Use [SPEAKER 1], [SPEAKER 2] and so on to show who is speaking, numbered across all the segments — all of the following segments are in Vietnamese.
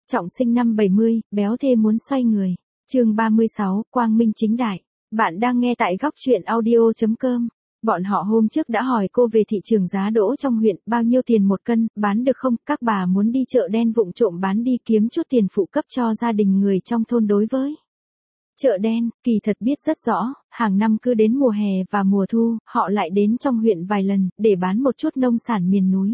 [SPEAKER 1] Trọng sinh năm 70, béo thê muốn xoay người. Chương 36, Quang Minh chính đại. Bạn đang nghe tại góc truyện audio.com. Bọn họ hôm trước đã hỏi cô về thị trường giá đỗ trong huyện, bao nhiêu tiền một cân, bán được không? Các bà muốn đi chợ đen vụng trộm bán đi kiếm chút tiền phụ cấp cho gia đình người trong thôn đối với. Chợ đen, kỳ thật biết rất rõ, hàng năm cứ đến mùa hè và mùa thu, họ lại đến trong huyện vài lần, để bán một chút nông sản miền núi.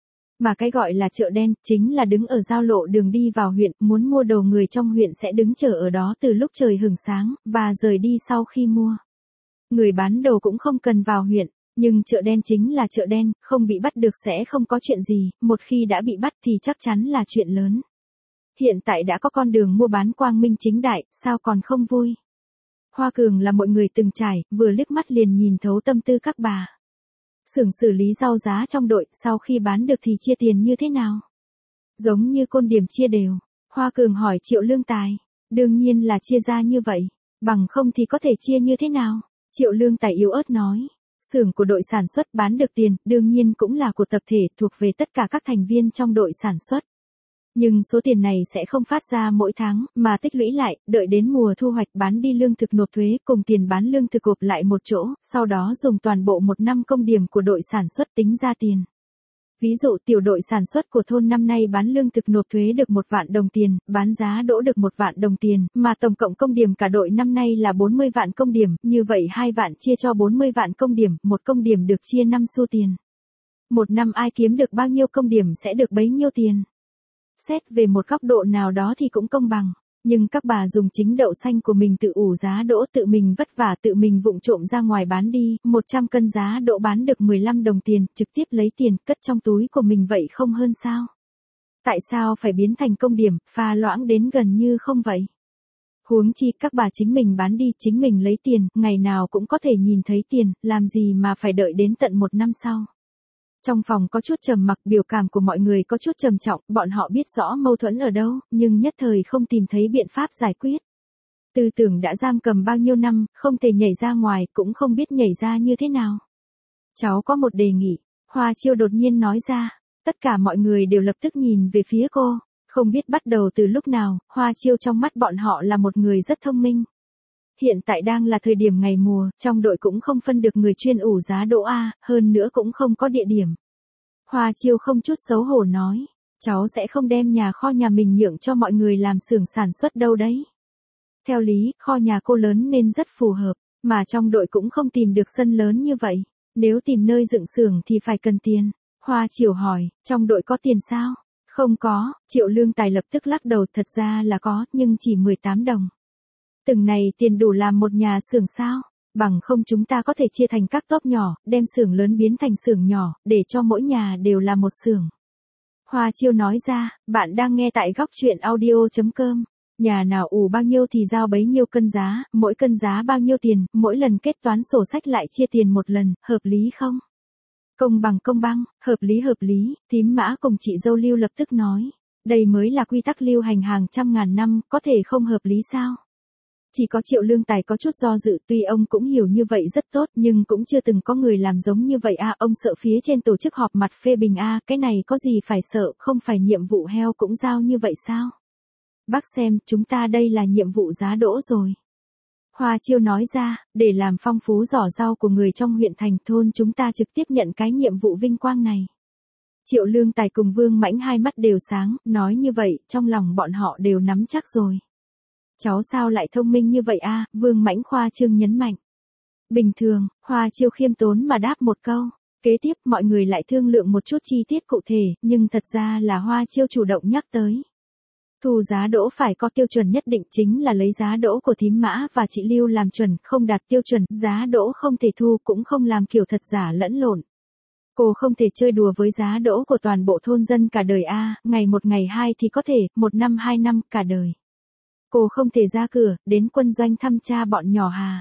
[SPEAKER 1] Mà cái gọi là chợ đen, chính là đứng ở giao lộ đường đi vào huyện, muốn mua đồ người trong huyện sẽ đứng chờ ở đó từ lúc trời hửng sáng, và rời đi sau khi mua. Người bán đồ cũng không cần vào huyện, nhưng chợ đen chính là chợ đen, không bị bắt được sẽ không có chuyện gì, một khi đã bị bắt thì chắc chắn là chuyện lớn. Hiện tại đã có con đường mua bán quang minh chính đại, sao còn không vui? Hoa Cường là mọi người từng trải, vừa liếc mắt liền nhìn thấu tâm tư các bà. Xưởng xử lý rau giá trong đội, sau khi bán được thì chia tiền như thế nào? Giống như côn điểm chia đều. Hoa Cường hỏi Triệu Lương Tài. Đương nhiên là chia ra như vậy, bằng không thì có thể chia như thế nào? Triệu Lương Tài yếu ớt nói. Xưởng của đội sản xuất bán được tiền, đương nhiên cũng là của tập thể, thuộc về tất cả các thành viên trong đội sản xuất. Nhưng số tiền này sẽ không phát ra mỗi tháng, mà tích lũy lại, đợi đến mùa thu hoạch bán đi lương thực nộp thuế, cùng tiền bán lương thực gộp lại một chỗ, sau đó dùng toàn bộ một năm công điểm của đội sản xuất tính ra tiền. Ví dụ tiểu đội sản xuất của thôn năm nay bán lương thực nộp thuế được 1 vạn đồng tiền, bán giá đỗ được 1 vạn đồng tiền, mà tổng cộng công điểm cả đội năm nay là 40 vạn công điểm, như vậy 2 vạn chia cho 40 vạn công điểm, một công điểm được chia 5 xu tiền. Một năm ai kiếm được bao nhiêu công điểm sẽ được bấy nhiêu tiền. Xét về một góc độ nào đó thì cũng công bằng, nhưng các bà dùng chính đậu xanh của mình tự ủ giá đỗ, tự mình vất vả, tự mình vụng trộm ra ngoài bán đi, 100 cân giá đỗ bán được 15 đồng tiền, trực tiếp lấy tiền cất trong túi của mình vậy không hơn sao? Tại sao phải biến thành công điểm, pha loãng đến gần như không vậy? Huống chi các bà chính mình bán đi, chính mình lấy tiền, ngày nào cũng có thể nhìn thấy tiền, làm gì mà phải đợi đến tận 1 năm sau? Trong phòng có chút trầm mặc, biểu cảm của mọi người có chút trầm trọng, bọn họ biết rõ mâu thuẫn ở đâu, nhưng nhất thời không tìm thấy biện pháp giải quyết. Tư tưởng đã giam cầm bao nhiêu năm, không thể nhảy ra ngoài, cũng không biết nhảy ra như thế nào. Cháu có một đề nghị, Hoa Chiêu đột nhiên nói ra, tất cả mọi người đều lập tức nhìn về phía cô, không biết bắt đầu từ lúc nào, Hoa Chiêu trong mắt bọn họ là một người rất thông minh. Hiện tại đang là thời điểm ngày mùa, trong đội cũng không phân được người chuyên ủ giá đỗ A, hơn nữa cũng không có địa điểm. Hoa Chiêu không chút xấu hổ nói, cháu sẽ không đem nhà kho nhà mình nhượng cho mọi người làm xưởng sản xuất đâu đấy. Theo lý, kho nhà cô lớn nên rất phù hợp, mà trong đội cũng không tìm được sân lớn như vậy. Nếu tìm nơi dựng xưởng thì phải cần tiền. Hoa Chiêu hỏi, trong đội có tiền sao? Không có, Triệu Lương Tài lập tức lắc đầu, thật ra là có, nhưng chỉ 18 đồng. Từng này tiền đủ làm một nhà xưởng sao? Bằng không chúng ta có thể chia thành các tốp nhỏ, đem xưởng lớn biến thành xưởng nhỏ, để cho mỗi nhà đều là một xưởng. Hoa Chiêu nói ra, bạn đang nghe tại góc truyện audio.com. Nhà nào ủ bao nhiêu thì giao bấy nhiêu cân giá, mỗi cân giá bao nhiêu tiền, mỗi lần kết toán sổ sách lại chia tiền một lần, hợp lý không? Công bằng, hợp lý, Thím Mã cùng chị dâu Lưu lập tức nói. Đây mới là quy tắc lưu hành hàng trăm ngàn năm, có thể không hợp lý sao? Chỉ có Triệu Lương Tài có chút do dự, tuy ông cũng hiểu như vậy rất tốt, nhưng cũng chưa từng có người làm giống như vậy à, ông sợ phía trên tổ chức họp mặt phê bình à, cái này có gì phải sợ, không phải nhiệm vụ heo cũng giao như vậy sao? Bác xem, chúng ta đây là nhiệm vụ giá đỗ rồi. Hoa Chiêu nói ra, để làm phong phú giỏ rau của người trong huyện thành thôn chúng ta trực tiếp nhận cái nhiệm vụ vinh quang này. Triệu Lương Tài cùng Vương Mãnh hai mắt đều sáng, nói như vậy, trong lòng bọn họ đều nắm chắc rồi. Cháu sao lại thông minh như vậy a? Vương Mãnh khoa trương nhấn mạnh. Bình thường, Hoa Chiêu khiêm tốn mà đáp một câu. Kế tiếp mọi người lại thương lượng một chút chi tiết cụ thể, nhưng thật ra là Hoa Chiêu chủ động nhắc tới. Thu giá đỗ phải có tiêu chuẩn nhất định, chính là lấy giá đỗ của Thím Mã và chị Lưu làm chuẩn, không đạt tiêu chuẩn, giá đỗ không thể thu, cũng không làm kiểu thật giả lẫn lộn. Cô không thể chơi đùa với giá đỗ của toàn bộ thôn dân cả đời a, ngày 1 ngày 2 thì có thể, 1 năm 2 năm, cả đời. Cô không thể ra cửa, đến quân doanh thăm cha bọn nhỏ hà.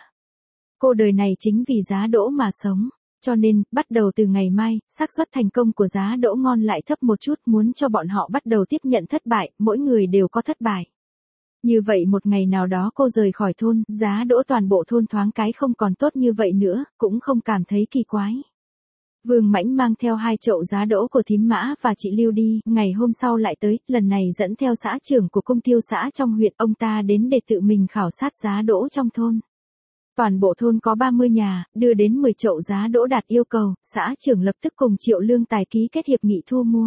[SPEAKER 1] Cô đời này chính vì giá đỗ mà sống. Cho nên, bắt đầu từ ngày mai, xác suất thành công của giá đỗ ngon lại thấp một chút, muốn cho bọn họ bắt đầu tiếp nhận thất bại, mỗi người đều có thất bại. Như vậy một ngày nào đó cô rời khỏi thôn, giá đỗ toàn bộ thôn thoáng cái không còn tốt như vậy nữa, cũng không cảm thấy kỳ quái. Vương Mãnh mang theo 2 chậu giá đỗ của thím Mã và chị Lưu đi, ngày hôm sau lại tới, lần này dẫn theo xã trưởng của cung tiêu xã trong huyện, ông ta đến để tự mình khảo sát giá đỗ trong thôn. Toàn bộ thôn có 30 nhà, đưa đến 10 chậu giá đỗ đạt yêu cầu, xã trưởng lập tức cùng Triệu Lương Tài ký kết hiệp nghị thu mua.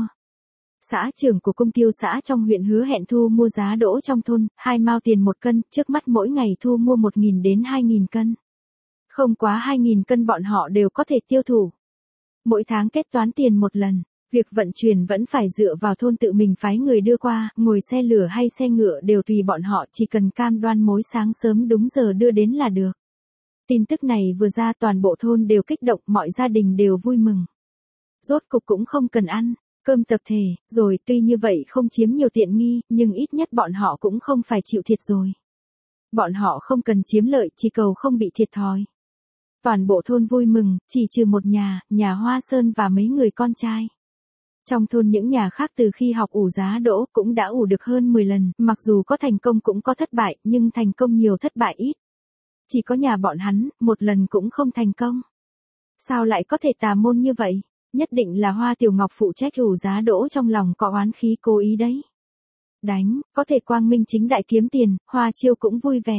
[SPEAKER 1] Xã trưởng của cung tiêu xã trong huyện hứa hẹn thu mua giá đỗ trong thôn, 2 mao tiền 1 cân, trước mắt mỗi ngày thu mua 1.000 đến 2.000 cân. Không quá 2.000 cân bọn họ đều có thể tiêu thụ. Mỗi tháng kết toán tiền một lần, việc vận chuyển vẫn phải dựa vào thôn tự mình phái người đưa qua, ngồi xe lửa hay xe ngựa đều tùy bọn họ, chỉ cần cam đoan mỗi sáng sớm đúng giờ đưa đến là được. Tin tức này vừa ra toàn bộ thôn đều kích động, mọi gia đình đều vui mừng. Rốt cục cũng không cần ăn cơm tập thể, rồi tuy như vậy không chiếm nhiều tiện nghi, nhưng ít nhất bọn họ cũng không phải chịu thiệt rồi. Bọn họ không cần chiếm lợi, chỉ cầu không bị thiệt thòi. Toàn bộ thôn vui mừng, chỉ trừ một nhà Hoa Sơn và mấy người con trai. Trong thôn những nhà khác từ khi học ủ giá đỗ cũng đã ủ được hơn 10 lần, mặc dù có thành công cũng có thất bại, nhưng thành công nhiều thất bại ít. Chỉ có nhà bọn hắn, một lần cũng không thành công. Sao lại có thể tà môn như vậy? Nhất định là Hoa Tiểu Ngọc phụ trách ủ giá đỗ trong lòng có oán khí cố ý đấy. Đánh, có thể quang minh chính đại kiếm tiền, Hoa Chiêu cũng vui vẻ.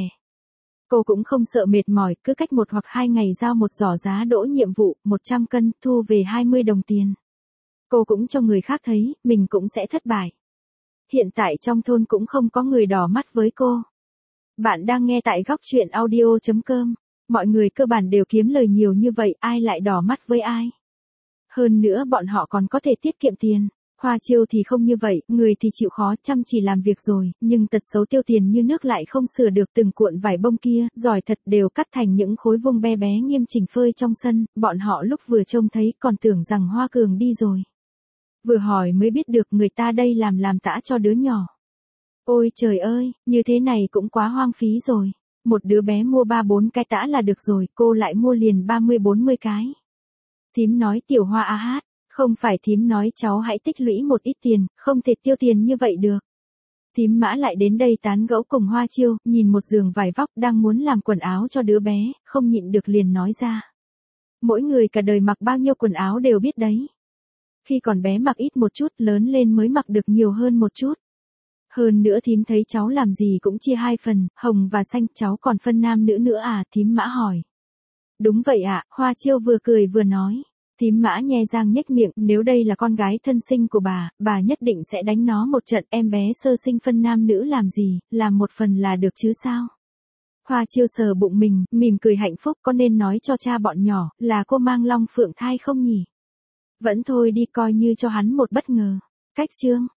[SPEAKER 1] Cô cũng không sợ mệt mỏi, cứ cách 1 hoặc 2 ngày giao một giỏ giá đỗ nhiệm vụ, 100 cân, thu về 20 đồng tiền. Cô cũng cho người khác thấy, mình cũng sẽ thất bại. Hiện tại trong thôn cũng không có người đỏ mắt với cô. Bạn đang nghe tại góc chuyện audio.com. Mọi người cơ bản đều kiếm lời nhiều như vậy, ai lại đỏ mắt với ai. Hơn nữa bọn họ còn có thể tiết kiệm tiền. Hoa Chiêu thì không như vậy, người thì chịu khó chăm chỉ làm việc rồi, nhưng tật xấu tiêu tiền như nước lại không sửa được, từng cuộn vải bông kia, giỏi thật đều cắt thành những khối vuông bé bé nghiêm chỉnh phơi trong sân, bọn họ lúc vừa trông thấy còn tưởng rằng Hoa Cường đi rồi. Vừa hỏi mới biết được người ta đây làm tã cho đứa nhỏ. Ôi trời ơi, như thế này cũng quá hoang phí rồi. Một đứa bé mua 3-4 cái tã là được rồi, cô lại mua liền 30-40 cái. Thím nói Tiểu Hoa a hát. Không phải thím nói cháu hãy tích lũy một ít tiền, không thể tiêu tiền như vậy được. Thím Mã lại đến đây tán gẫu cùng Hoa Chiêu, nhìn một giường vải vóc đang muốn làm quần áo cho đứa bé, không nhịn được liền nói ra. Mỗi người cả đời mặc bao nhiêu quần áo đều biết đấy. Khi còn bé mặc ít một chút, lớn lên mới mặc được nhiều hơn một chút. Hơn nữa thím thấy cháu làm gì cũng chia 2 phần, hồng và xanh, cháu còn phân nam nữ nữa à, thím Mã hỏi. Đúng vậy ạ, Hoa Chiêu vừa cười vừa nói. Thím Mã nhe răng nhếch miệng, nếu đây là con gái thân sinh của bà nhất định sẽ đánh nó một trận, em bé sơ sinh phân nam nữ làm gì, làm một phần là được chứ sao. Hoa Chiêu sờ bụng mình, mỉm cười hạnh phúc, có nên nói cho cha bọn nhỏ, là cô mang long phượng thai không nhỉ? Vẫn thôi đi, coi như cho hắn một bất ngờ. Cách chương